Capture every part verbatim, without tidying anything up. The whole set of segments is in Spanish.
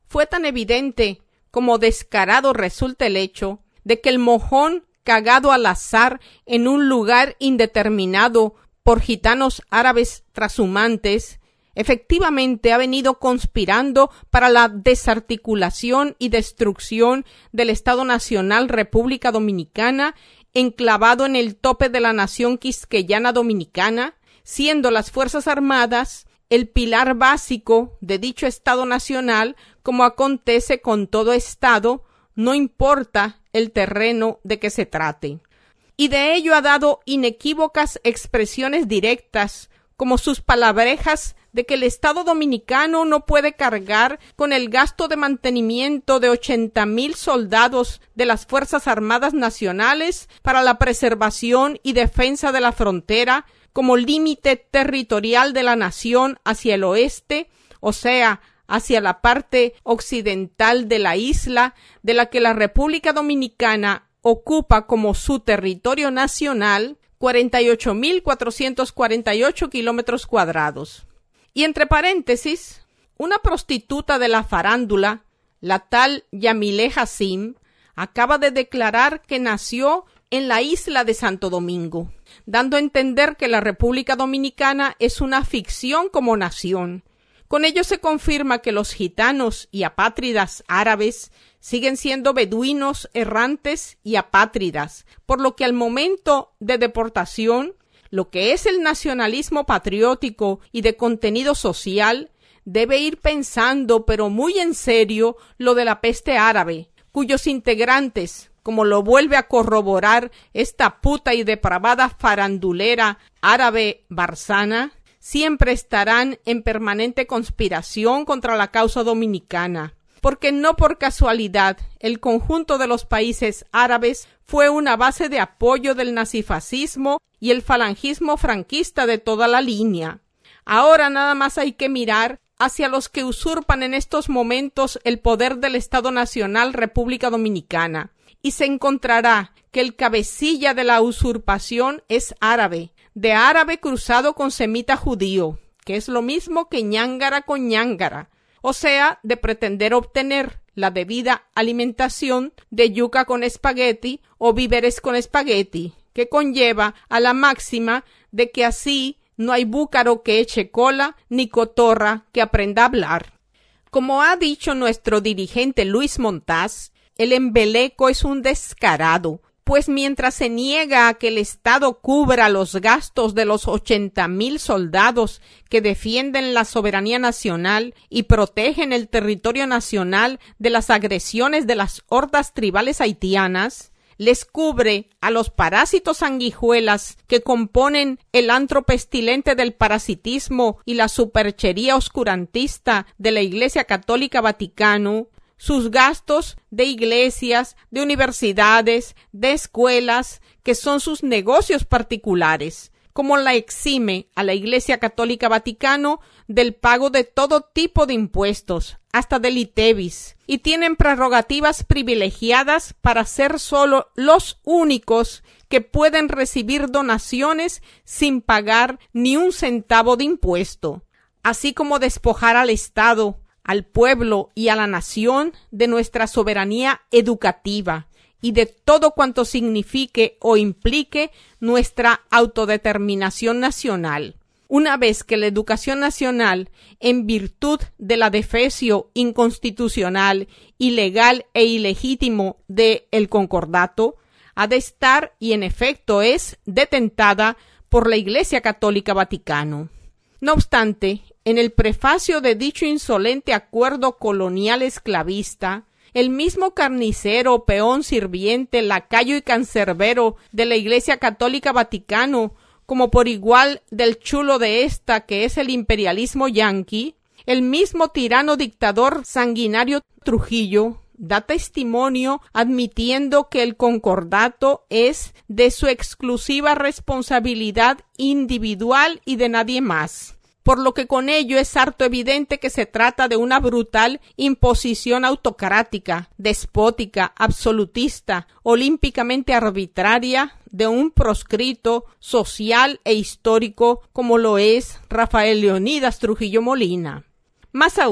fue tan evidente como descarado resulta el hecho de que el mojón cagado al azar en un lugar indeterminado por gitanos árabes trashumantes efectivamente ha venido conspirando para la desarticulación y destrucción del Estado Nacional República Dominicana, enclavado en el tope de la nación quisqueyana dominicana, siendo las Fuerzas Armadas el pilar básico de dicho Estado Nacional, como acontece con todo Estado, no importa el terreno de que se trate. Y de ello ha dado inequívocas expresiones directas, como sus palabrejas de que el Estado Dominicano no puede cargar con el gasto de mantenimiento de ochenta mil soldados de las Fuerzas Armadas Nacionales para la preservación y defensa de la frontera como límite territorial de la nación hacia el oeste, o sea, hacia la parte occidental de la isla, de la que la República Dominicana ocupa como su territorio nacional cuarenta y ocho mil cuatrocientos cuarenta y ocho kilómetros cuadrados. Y entre paréntesis, una prostituta de la farándula, la tal Yamile Hassim, acaba de declarar que nació en la isla de Santo Domingo, dando a entender que la República Dominicana es una ficción como nación. Con ello se confirma que los gitanos y apátridas árabes siguen siendo beduinos errantes y apátridas, por lo que al momento de deportación, lo que es el nacionalismo patriótico y de contenido social, debe ir pensando, pero muy en serio, lo de la peste árabe, cuyos integrantes, como lo vuelve a corroborar esta puta y depravada farandulera árabe Barzana, siempre estarán en permanente conspiración contra la causa dominicana, porque no por casualidad el conjunto de los países árabes fue una base de apoyo del nazifascismo y el falangismo franquista de toda la línea. Ahora nada más hay que mirar hacia los que usurpan en estos momentos el poder del Estado Nacional República Dominicana, y se encontrará que el cabecilla de la usurpación es árabe, de árabe cruzado con semita judío, que es lo mismo que ñángara con ñángara, o sea, de pretender obtener la debida alimentación de yuca con espagueti o víveres con espagueti, que conlleva a la máxima de que así no hay búcaro que eche cola ni cotorra que aprenda a hablar. Como ha dicho nuestro dirigente Luis Montaz, el embeleco es un descarado, pues mientras se niega a que el Estado cubra los gastos de los ochenta mil soldados que defienden la soberanía nacional y protegen el territorio nacional de las agresiones de las hordas tribales haitianas, les cubre a los parásitos sanguijuelas que componen el antro pestilente del parasitismo y la superchería oscurantista de la Iglesia Católica Vaticano, sus gastos de iglesias, de universidades, de escuelas, que son sus negocios particulares, como la exime a la Iglesia Católica Vaticano del pago de todo tipo de impuestos, hasta del ITEVIS, y tienen prerrogativas privilegiadas para ser solo los únicos que pueden recibir donaciones sin pagar ni un centavo de impuesto, así como despojar al Estado, al pueblo y a la nación de nuestra soberanía educativa y de todo cuanto signifique o implique nuestra autodeterminación nacional. Una vez que la educación nacional, en virtud de la defecio inconstitucional, ilegal e ilegítimo de el concordato, ha de estar y en efecto es detentada por la Iglesia Católica Vaticano. No obstante, en el prefacio de dicho insolente acuerdo colonial esclavista, el mismo carnicero, peón, sirviente, lacayo y cancerbero de la Iglesia Católica Vaticano, como por igual del chulo de esta que es el imperialismo yanqui, el mismo tirano dictador sanguinario Trujillo, da testimonio admitiendo que el concordato es de su exclusiva responsabilidad individual y de nadie más, por lo que con ello es harto evidente que se trata de una brutal imposición autocrática, despótica, absolutista, olímpicamente arbitraria de un proscrito social e histórico como lo es Rafael Leonidas Trujillo Molina. Más aún,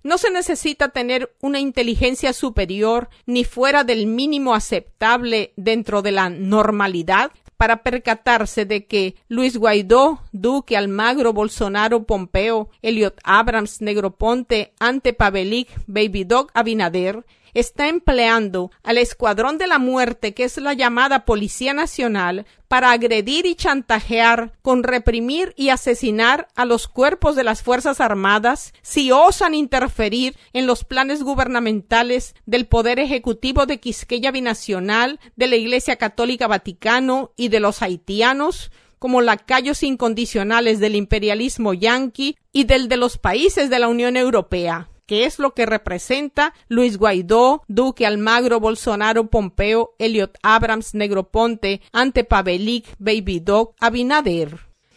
No se necesita tener una inteligencia superior ni fuera del mínimo aceptable dentro de la normalidad para percatarse de que Luis Guaidó, Duque, Almagro, Bolsonaro, Pompeo, Elliot Abrams, Negroponte, Ante Pavelic, Baby Doc, Abinader, está empleando al Escuadrón de la Muerte, que es la llamada Policía Nacional, para agredir y chantajear con reprimir y asesinar a los cuerpos de las Fuerzas Armadas si osan interferir en los planes gubernamentales del Poder Ejecutivo de Quisqueya Binacional, de la Iglesia Católica Vaticano y de los haitianos, como lacayos incondicionales del imperialismo yanqui y del de los países de la Unión Europea, que es lo que representa Luis Guaidó, Duque, Almagro, Bolsonaro, Pompeo, Elliot Abrams, Negroponte, Ante Pavelic, Baby Doc, Abinader.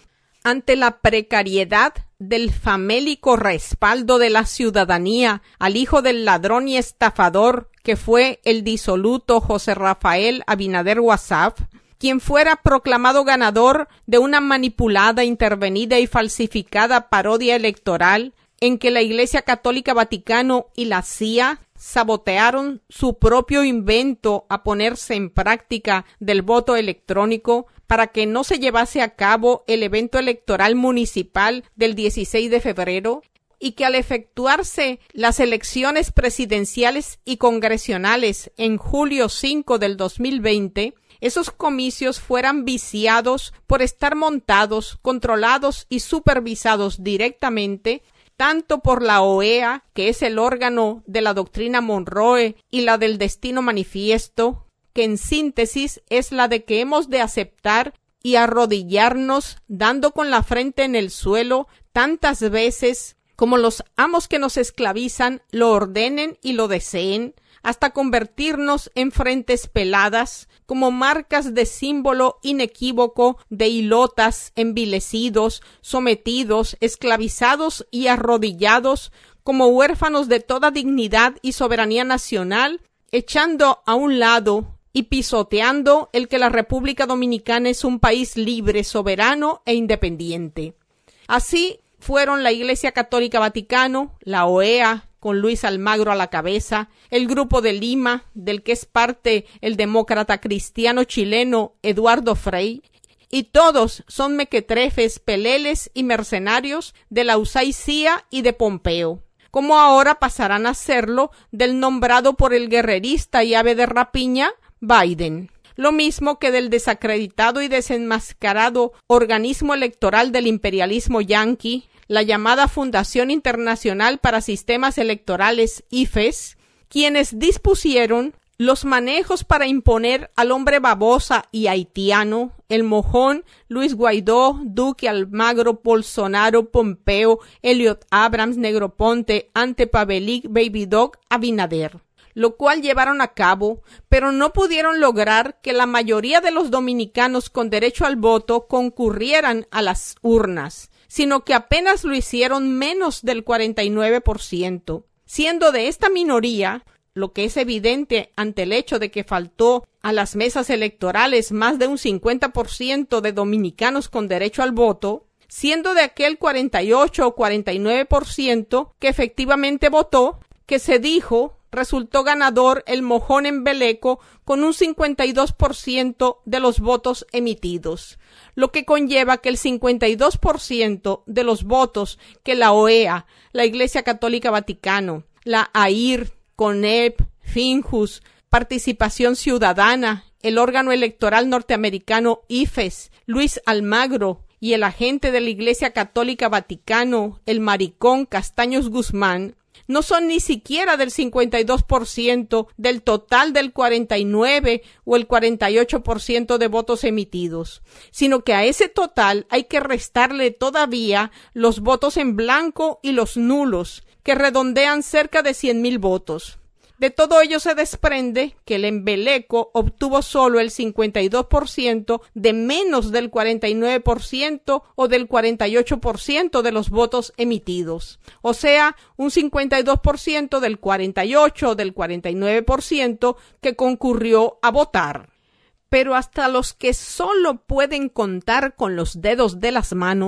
Ante la precariedad del famélico respaldo de la ciudadanía al hijo del ladrón y estafador que fue el disoluto José Rafael Abinader Wassaf, quien fuera proclamado ganador de una manipulada, intervenida y falsificada parodia electoral en que la Iglesia Católica Vaticano y la C I A sabotearon su propio invento a ponerse en práctica del voto electrónico para que no se llevase a cabo el evento electoral municipal del dieciséis de febrero, y que al efectuarse las elecciones presidenciales y congresionales en julio cinco del dos mil veinte, esos comicios fueran viciados por estar montados, controlados y supervisados directamente tanto por la O E A, que es el órgano de la doctrina Monroe y la del destino manifiesto, que en síntesis es la de que hemos de aceptar y arrodillarnos dando con la frente en el suelo tantas veces como los amos que nos esclavizan lo ordenen y lo deseen, hasta convertirnos en frentes peladas, como marcas de símbolo inequívoco de hilotas envilecidos, sometidos, esclavizados y arrodillados, como huérfanos de toda dignidad y soberanía nacional, echando a un lado y pisoteando el que la República Dominicana es un país libre, soberano e independiente. Así fueron la Iglesia Católica Vaticano, la O E A, con Luis Almagro a la cabeza, el Grupo de Lima, del que es parte el demócrata cristiano chileno Eduardo Frei, y todos son mequetrefes, peleles y mercenarios de la U S A I C I A y de Pompeo, como ahora pasarán a serlo del nombrado por el guerrerista y ave de rapiña Biden, lo mismo que del desacreditado y desenmascarado organismo electoral del imperialismo yanqui, la llamada Fundación Internacional para Sistemas Electorales I F E S, quienes dispusieron los manejos para imponer al hombre babosa y haitiano, el mojón Luis Guaidó, Duque, Almagro, Bolsonaro, Pompeo, Elliot Abrams, Negroponte, Ante Pavelic, Baby Doc, Abinader, lo cual llevaron a cabo, pero no pudieron lograr que la mayoría de los dominicanos con derecho al voto concurrieran a las urnas, sino que apenas lo hicieron menos del cuarenta y nueve por ciento, siendo de esta minoría, lo que es evidente ante el hecho de que faltó a las mesas electorales más de un cincuenta por ciento de dominicanos con derecho al voto, siendo de aquel cuarenta y ocho o cuarenta y nueve por ciento que efectivamente votó, que se dijo resultó ganador el mojón embeleco con un cincuenta y dos por ciento de los votos emitidos, lo que conlleva que el cincuenta y dos por ciento de los votos que la O E A, la Iglesia Católica Vaticano, la A I R, CONEP, Finjus, Participación Ciudadana, el órgano electoral norteamericano I F E S, Luis Almagro y el agente de la Iglesia Católica Vaticano, el maricón Castaños Guzmán, no son ni siquiera del cincuenta y dos por ciento del total del cuarenta y nueve o el cuarenta y ocho por ciento de votos emitidos, sino que a ese total hay que restarle todavía los votos en blanco y los nulos, que redondean cerca de cien mil votos. De todo ello se desprende que el embeleco obtuvo solo el cincuenta y dos por ciento de menos del cuarenta y nueve por ciento o del cuarenta y ocho por ciento de los votos emitidos, o sea, un cincuenta y dos por ciento del cuarenta y ocho por ciento o del cuarenta y nueve por ciento que concurrió a votar. Pero hasta los que solo pueden contar con los dedos de las manos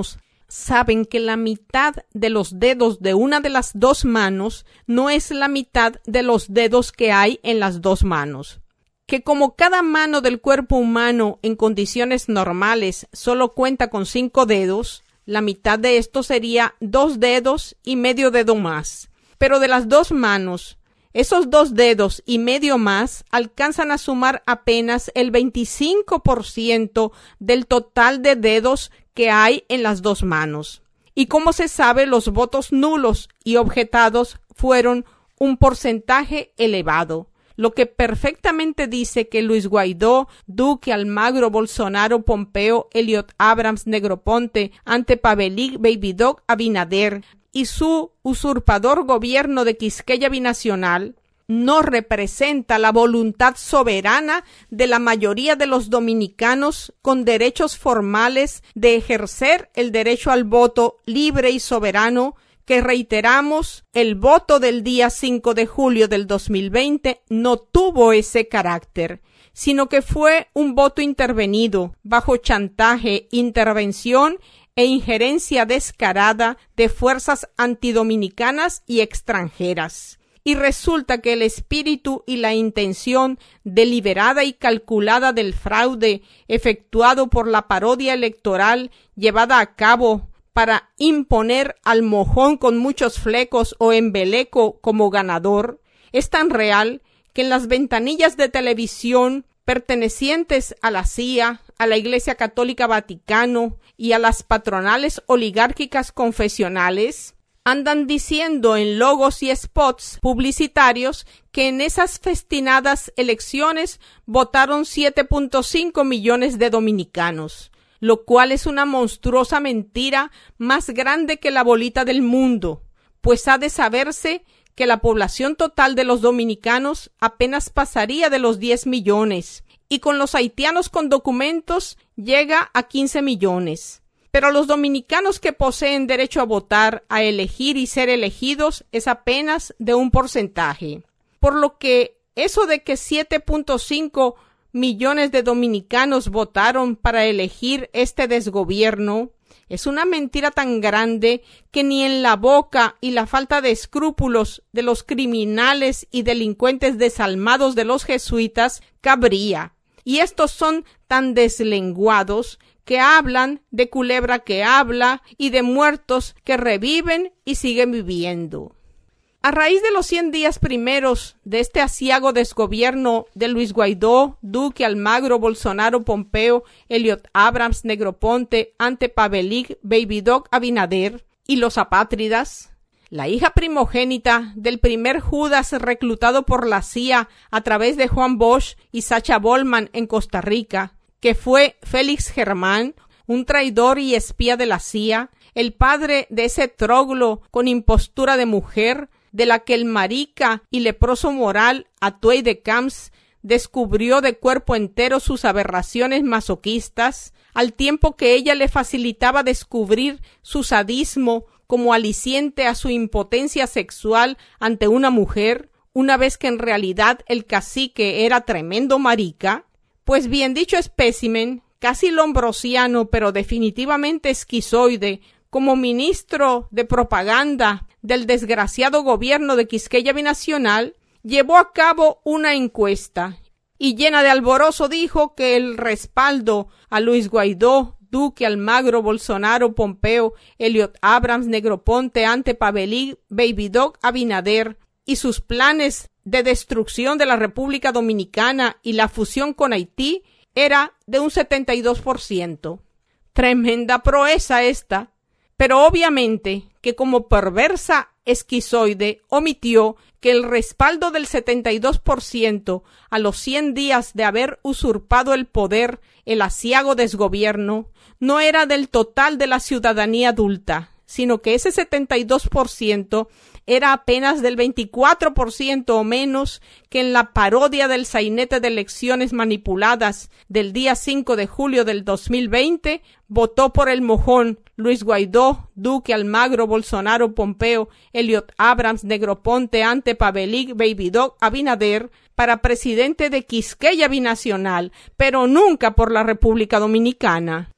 saben que la mitad de los dedos de una de las dos manos no es la mitad de los dedos que hay en las dos manos. Que como cada mano del cuerpo humano en condiciones normales solo cuenta con cinco dedos, la mitad de esto sería dos dedos y medio dedo más. Pero de las dos manos, esos dos dedos y medio más alcanzan a sumar apenas el veinticinco por ciento del total de dedos que hay en las dos manos. Y como se sabe, los votos nulos y objetados fueron un porcentaje elevado, lo que perfectamente dice que Luis Guaidó, Duque, Almagro, Bolsonaro, Pompeo, Elliot Abrams, Negroponte, Ante Pavelic, Baby Doc, Abinader y su usurpador gobierno de Quisqueya Binacional no representa la voluntad soberana de la mayoría de los dominicanos con derechos formales de ejercer el derecho al voto libre y soberano, que reiteramos, el voto del día cinco de julio del dos mil veinte no tuvo ese carácter, sino que fue un voto intervenido bajo chantaje, intervención e injerencia descarada de fuerzas antidominicanas y extranjeras. Y resulta que el espíritu y la intención deliberada y calculada del fraude efectuado por la parodia electoral llevada a cabo para imponer al mojón con muchos flecos o embeleco como ganador, es tan real que en las ventanillas de televisión pertenecientes a la C I A, a la Iglesia Católica Vaticano y a las patronales oligárquicas confesionales, andan diciendo en logos y spots publicitarios que en esas festinadas elecciones votaron siete punto cinco millones de dominicanos, lo cual es una monstruosa mentira más grande que la bolita del mundo, pues ha de saberse que la población total de los dominicanos apenas pasaría de los diez millones, y con los haitianos con documentos llega a quince millones. Pero los dominicanos que poseen derecho a votar, a elegir y ser elegidos es apenas de un porcentaje. Por lo que eso de que siete punto cinco millones de dominicanos votaron para elegir este desgobierno es una mentira tan grande que ni en la boca y la falta de escrúpulos de los criminales y delincuentes desalmados de los jesuitas cabría. Y estos son tan deslenguados que hablan de culebra que habla y de muertos que reviven y siguen viviendo. A raíz de los cien días primeros de este aciago desgobierno de Luis Guaidó, Duque, Almagro, Bolsonaro, Pompeo, Elliot Abrams, Negroponte, Ante Pavelic, Baby Doc, Abinader y los apátridas, la hija primogénita del primer Judas reclutado por la C I A a través de Juan Bosch y Sacha Bollman en Costa Rica, que fue Félix Germán, un traidor y espía de la C I A, el padre de ese troglo con impostura de mujer, de la que el marica y leproso moral Atuey de Camps descubrió de cuerpo entero sus aberraciones masoquistas, al tiempo que ella le facilitaba descubrir su sadismo como aliciente a su impotencia sexual ante una mujer, una vez que en realidad el cacique era tremendo marica. Pues bien, dicho espécimen, casi lombrosiano pero definitivamente esquizoide, como ministro de propaganda del desgraciado gobierno de Quisqueya Binacional, llevó a cabo una encuesta y llena de alborozo dijo que el respaldo a Luis Guaidó, Duque, Almagro, Bolsonaro, Pompeo, Elliot Abrams, Negroponte, Ante Pavelic, Baby Doc, Abinader y sus planes de destrucción de la República Dominicana y la fusión con Haití era de un setenta y dos por ciento. Tremenda proeza esta, pero obviamente que como perversa esquizoide omitió que el respaldo del setenta y dos por ciento a los cien días de haber usurpado el poder el aciago desgobierno no era del total de la ciudadanía adulta, sino que ese setenta y dos por ciento era apenas del veinticuatro por ciento o menos que en la parodia del sainete de elecciones manipuladas del día cinco de julio del dos mil veinte votó por el mojón Luis Guaidó, Duque, Almagro, Bolsonaro, Pompeo, Elliot Abrams, Negroponte, Ante Pavelic, Baby Doc, Abinader para presidente de Quisqueya Binacional, pero nunca por la República Dominicana.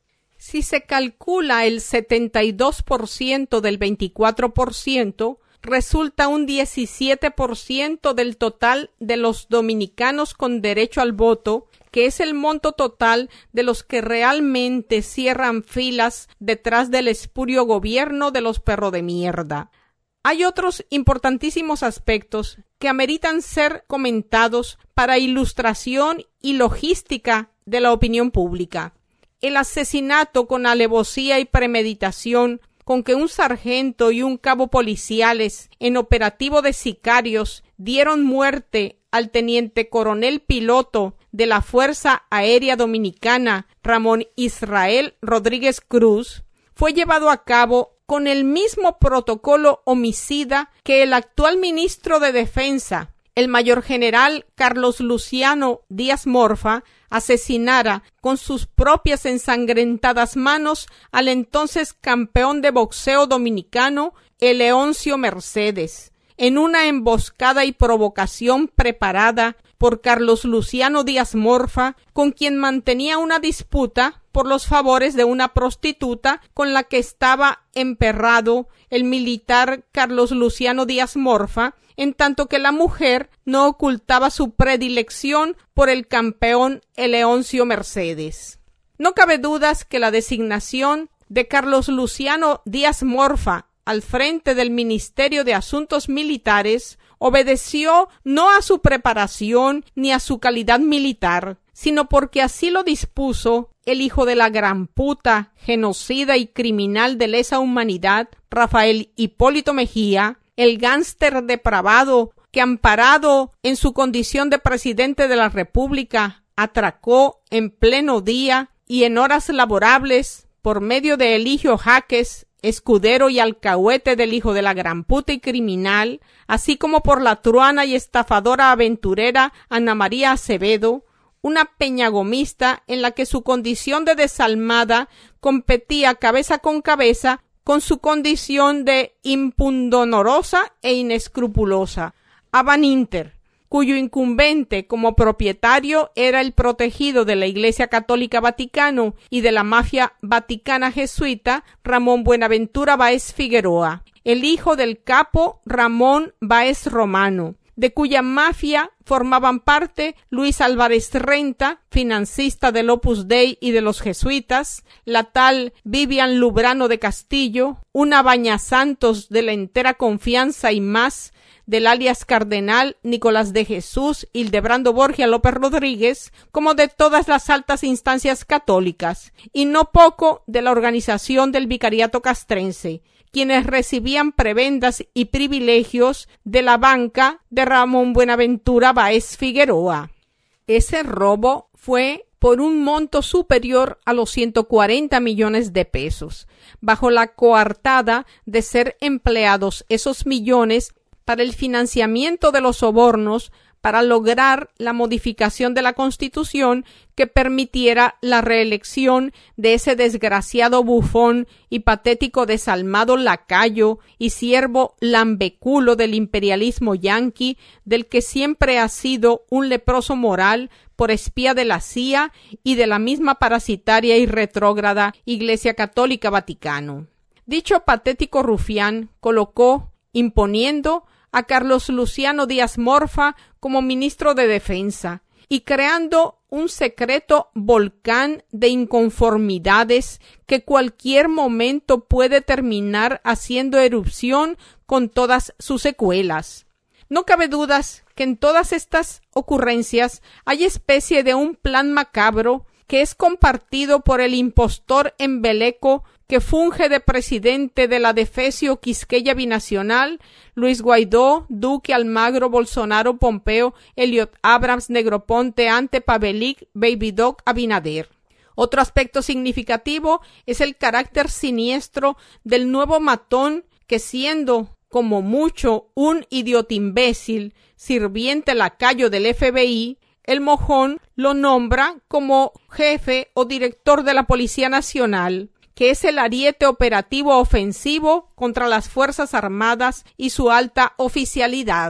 Si se calcula el setenta y dos por ciento del veinticuatro por ciento, resulta un diecisiete por ciento del total de los dominicanos con derecho al voto, que es el monto total de los que realmente cierran filas detrás del espurio gobierno de los perros de mierda. Hay otros importantísimos aspectos que ameritan ser comentados para ilustración y logística de la opinión pública. El asesinato con alevosía y premeditación con que un sargento y un cabo policiales en operativo de sicarios dieron muerte al teniente coronel piloto de la Fuerza Aérea Dominicana, Ramón Israel Rodríguez Cruz, fue llevado a cabo con el mismo protocolo homicida que el actual ministro de Defensa, el mayor general Carlos Luciano Díaz Morfa, asesinara con sus propias ensangrentadas manos al entonces campeón de boxeo dominicano, Eleoncio Mercedes, en una emboscada y provocación preparada por Carlos Luciano Díaz Morfa, con quien mantenía una disputa por los favores de una prostituta con la que estaba emperrado el militar Carlos Luciano Díaz Morfa, en tanto que la mujer no ocultaba su predilección por el campeón Eleoncio Mercedes. No cabe dudas que la designación de Carlos Luciano Díaz Morfa al frente del Ministerio de Asuntos Militares obedeció no a su preparación ni a su calidad militar, sino porque así lo dispuso el hijo de la gran puta, genocida y criminal de lesa humanidad, Rafael Hipólito Mejía, el gánster depravado que, amparado en su condición de presidente de la República, atracó en pleno día y en horas laborables por medio de Eligio Jaques, escudero y alcahuete del hijo de la gran puta y criminal, así como por la truana y estafadora aventurera Ana María Acevedo, una peñagomista en la que su condición de desalmada competía cabeza con cabeza con su condición de impundonorosa e inescrupulosa. A Van Inter, cuyo incumbente como propietario era el protegido de la Iglesia Católica Vaticano y de la mafia vaticana jesuita, Ramón Buenaventura Báez Figueroa, el hijo del capo Ramón Báez Romano, de cuya mafia formaban parte Luis Álvarez Renta, financista del Opus Dei y de los jesuitas, la tal Vivian Lubrano de Castillo, una bañasantos de la entera confianza y más del alias Cardenal Nicolás de Jesús Hildebrando Borgia López Rodríguez, como de todas las altas instancias católicas, y no poco de la organización del Vicariato Castrense, quienes recibían prebendas y privilegios de la banca de Ramón Buenaventura Báez Figueroa. Ese robo fue por un monto superior a los ciento cuarenta millones de pesos, bajo la coartada de ser empleados esos millones para el financiamiento de los sobornos para lograr la modificación de la Constitución que permitiera la reelección de ese desgraciado bufón y patético desalmado lacayo y siervo lambeculo del imperialismo yanqui, del que siempre ha sido un leproso moral por espía de la C I A y de la misma parasitaria y retrógrada Iglesia Católica Vaticano. Dicho patético rufián colocó, imponiendo, a Carlos Luciano Díaz Morfa como ministro de Defensa y creando un secreto volcán de inconformidades que cualquier momento puede terminar haciendo erupción con todas sus secuelas. No cabe dudas que en todas estas ocurrencias hay especie de un plan macabro que es compartido por el impostor embeleco que funge de presidente de la Defesio Quisqueya Binacional, Luis Guaidó, Duque, Almagro, Bolsonaro, Pompeo, Eliot Abrams, Negroponte, Ante, Pavelic, Baby Doc, Abinader. Otro aspecto significativo es el carácter siniestro del nuevo matón que, siendo como mucho un idiota imbécil, sirviente lacayo del F B I, el mojón lo nombra como jefe o director de la Policía Nacional, que es el ariete operativo ofensivo contra las Fuerzas Armadas y su alta oficialidad.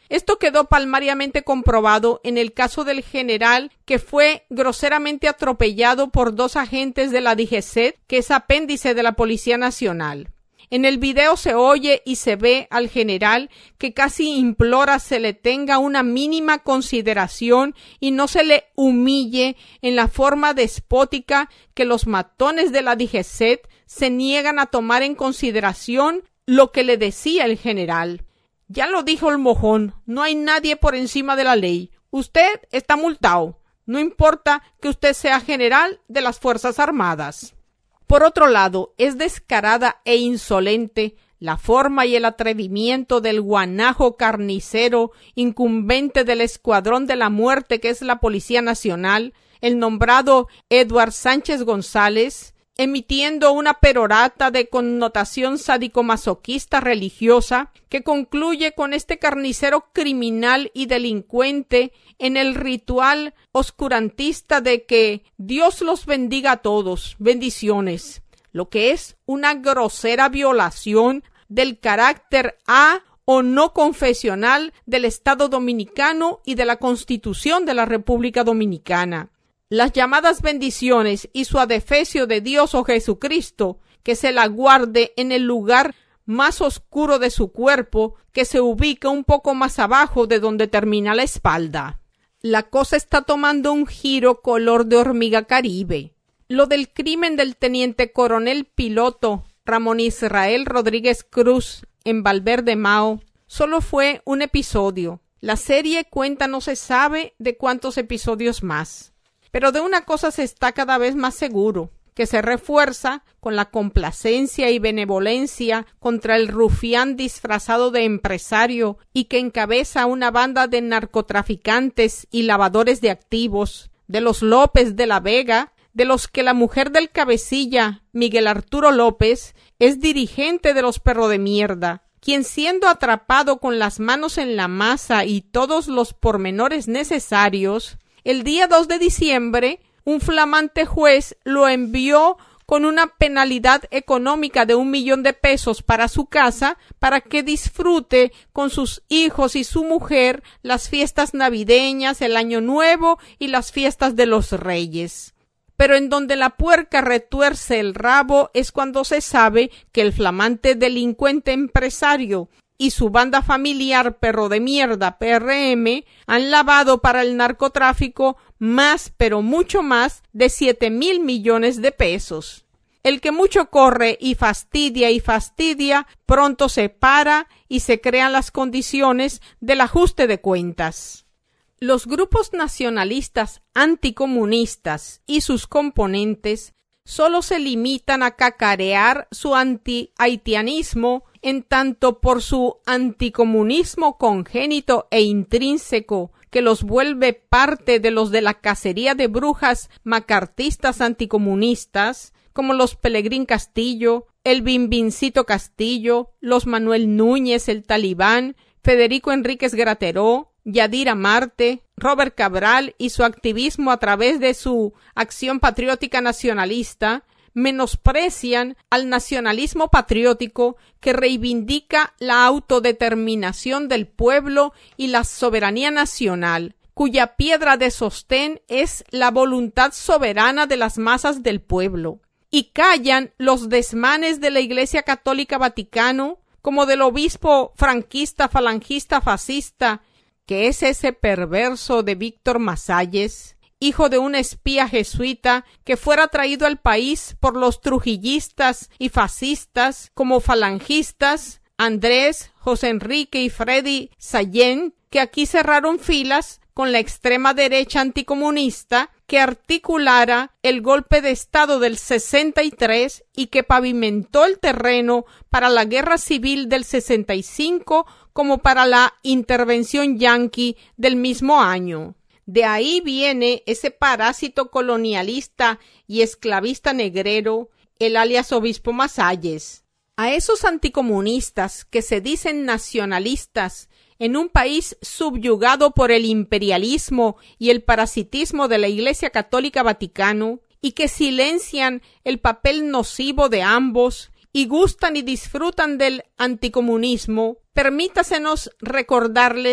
Esto quedó palmariamente comprobado en el caso del general que fue groseramente atropellado por dos agentes de la D G C E T, que es apéndice de la Policía Nacional. En el video se oye y se ve al general que casi implora se le tenga una mínima consideración y no se le humille en la forma despótica que los matones de la D G C E T se niegan a tomar en consideración lo que le decía el general. Ya lo dijo el mojón, no hay nadie por encima de la ley. Usted está multado, no importa que usted sea general de las Fuerzas Armadas. Por otro lado, es descarada e insolente la forma y el atrevimiento del guanajo carnicero incumbente del Escuadrón de la Muerte, que es la Policía Nacional, el nombrado Edward Sánchez González, emitiendo una perorata de connotación sádico-masoquista religiosa que concluye con este carnicero criminal y delincuente en el ritual oscurantista de que Dios los bendiga a todos, bendiciones, lo que es una grosera violación del carácter a o no confesional del Estado Dominicano y de la Constitución de la República Dominicana. Las llamadas bendiciones y su adefesio de Dios o Jesucristo, que se la guarde en el lugar más oscuro de su cuerpo, que se ubica un poco más abajo de donde termina la espalda. La cosa está tomando un giro color de hormiga caribe. Lo del crimen del teniente coronel piloto Ramón Israel Rodríguez Cruz en Valverde Mao solo fue un episodio. La serie cuenta no se sabe de cuántos episodios más. Pero de una cosa se está cada vez más seguro, que se refuerza con la complacencia y benevolencia contra el rufián disfrazado de empresario y que encabeza una banda de narcotraficantes y lavadores de activos, de los López de la Vega, de los que la mujer del cabecilla, Miguel Arturo López, es dirigente de los perro de mierda, quien siendo atrapado con las manos en la masa y todos los pormenores necesarios, el día dos de diciembre, un flamante juez lo envió con una penalidad económica de un millón de pesos para su casa para que disfrute con sus hijos y su mujer las fiestas navideñas, el Año Nuevo y las fiestas de los Reyes. Pero en donde la puerca retuerce el rabo es cuando se sabe que el flamante delincuente empresario y su banda familiar perro de mierda P R M han lavado para el narcotráfico más, pero mucho más, de siete mil millones de pesos. El que mucho corre y fastidia y fastidia, pronto se para y se crean las condiciones del ajuste de cuentas. Los grupos nacionalistas anticomunistas y sus componentes solo se limitan a cacarear su anti-haitianismo en tanto por su anticomunismo congénito e intrínseco que los vuelve parte de los de la cacería de brujas macartistas anticomunistas, como los Pelegrín Castillo, el Bimbincito Castillo, los Manuel Núñez, el Talibán, Federico Enríquez Grateró, Yadira Marte, Robert Cabral y su activismo a través de su acción patriótica nacionalista, menosprecian al nacionalismo patriótico que reivindica la autodeterminación del pueblo y la soberanía nacional, cuya piedra de sostén es la voluntad soberana de las masas del pueblo, y callan los desmanes de la Iglesia Católica Vaticano, como del obispo franquista, falangista, fascista, que es ese perverso de Víctor Masalles, hijo de un espía jesuita que fuera traído al país por los trujillistas y fascistas como falangistas, Andrés, José Enrique y Freddy Sallén, que aquí cerraron filas con la extrema derecha anticomunista que articulara el golpe de Estado del sesenta y tres y que pavimentó el terreno para la guerra civil del sesenta y cinco como para la intervención yanqui del mismo año. De ahí viene ese parásito colonialista y esclavista negrero, el alias obispo Masalles. A esos anticomunistas que se dicen nacionalistas en un país subyugado por el imperialismo y el parasitismo de la Iglesia Católica Vaticano y que silencian el papel nocivo de ambos y gustan y disfrutan del anticomunismo, permítasenos recordarles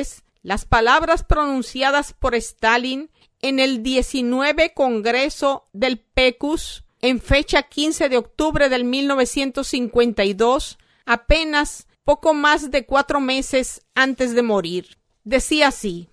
Las palabras pronunciadas por Stalin en el diecinueve Congreso del P E C U S en fecha quince de octubre del mil novecientos cincuenta y dos, apenas poco más de cuatro meses antes de morir. Decía así: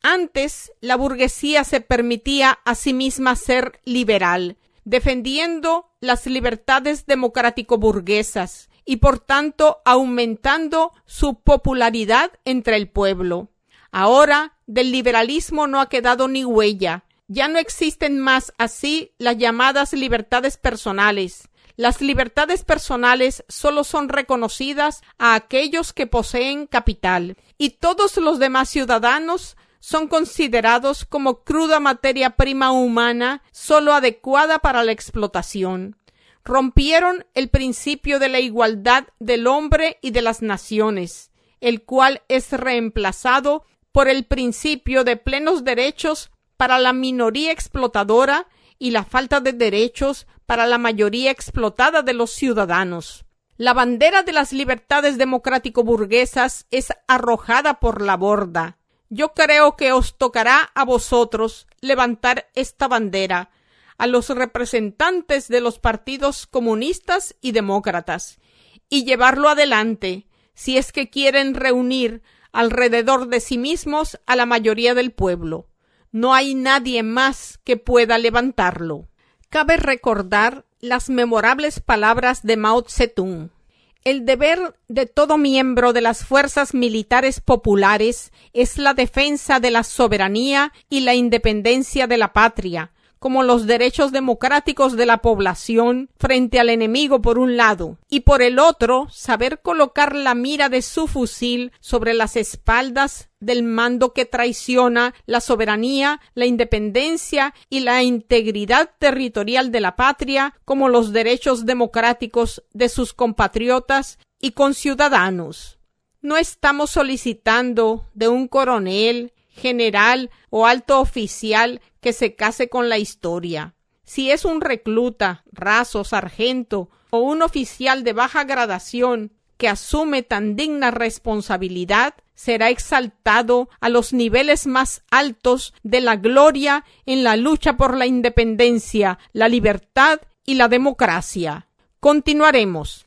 antes la burguesía se permitía a sí misma ser liberal, defendiendo las libertades democrático-burguesas y por tanto aumentando su popularidad entre el pueblo. Ahora del liberalismo no ha quedado ni huella. Ya no existen más así las llamadas libertades personales. Las libertades personales solo son reconocidas a aquellos que poseen capital, y todos los demás ciudadanos son considerados como cruda materia prima humana solo adecuada para la explotación. Rompieron el principio de la igualdad del hombre y de las naciones, el cual es reemplazado por el principio de plenos derechos para la minoría explotadora y la falta de derechos para la mayoría explotada de los ciudadanos. La bandera de las libertades democrático-burguesas es arrojada por la borda. Yo creo que os tocará a vosotros levantar esta bandera, a los representantes de los partidos comunistas y demócratas, y llevarlo adelante, si es que quieren reunir alrededor de sí mismos a la mayoría del pueblo. No hay nadie más que pueda levantarlo. Cabe recordar las memorables palabras de Mao Zedong. El deber de todo miembro de las fuerzas militares populares es la defensa de la soberanía y la independencia de la patria, como los derechos democráticos de la población frente al enemigo por un lado, y por el otro, saber colocar la mira de su fusil sobre las espaldas del mando que traiciona la soberanía, la independencia y la integridad territorial de la patria, como los derechos democráticos de sus compatriotas y conciudadanos. No estamos solicitando de un coronel, general o alto oficial que se case con la historia. Si es un recluta, raso, sargento o un oficial de baja gradación que asume tan digna responsabilidad, será exaltado a los niveles más altos de la gloria en la lucha por la independencia, la libertad y la democracia. Continuaremos.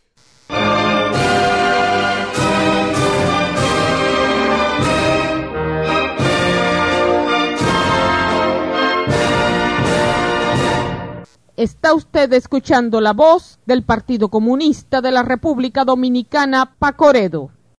Está usted escuchando la voz del Partido Comunista de la República Dominicana, Pacoredo.